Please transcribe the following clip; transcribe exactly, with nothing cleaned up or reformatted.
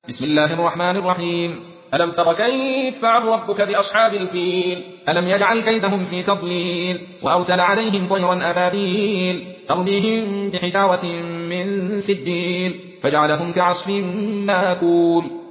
بسم الله الرحمن الرحيم. ألم تر كيف فعل ربك بأصحاب الفيل ألم يجعل كيدهم في تضليل وأرسل عليهم طيرا أبابيل ترميهم بحجارة من سجيل فجعلهم كعصف ماكول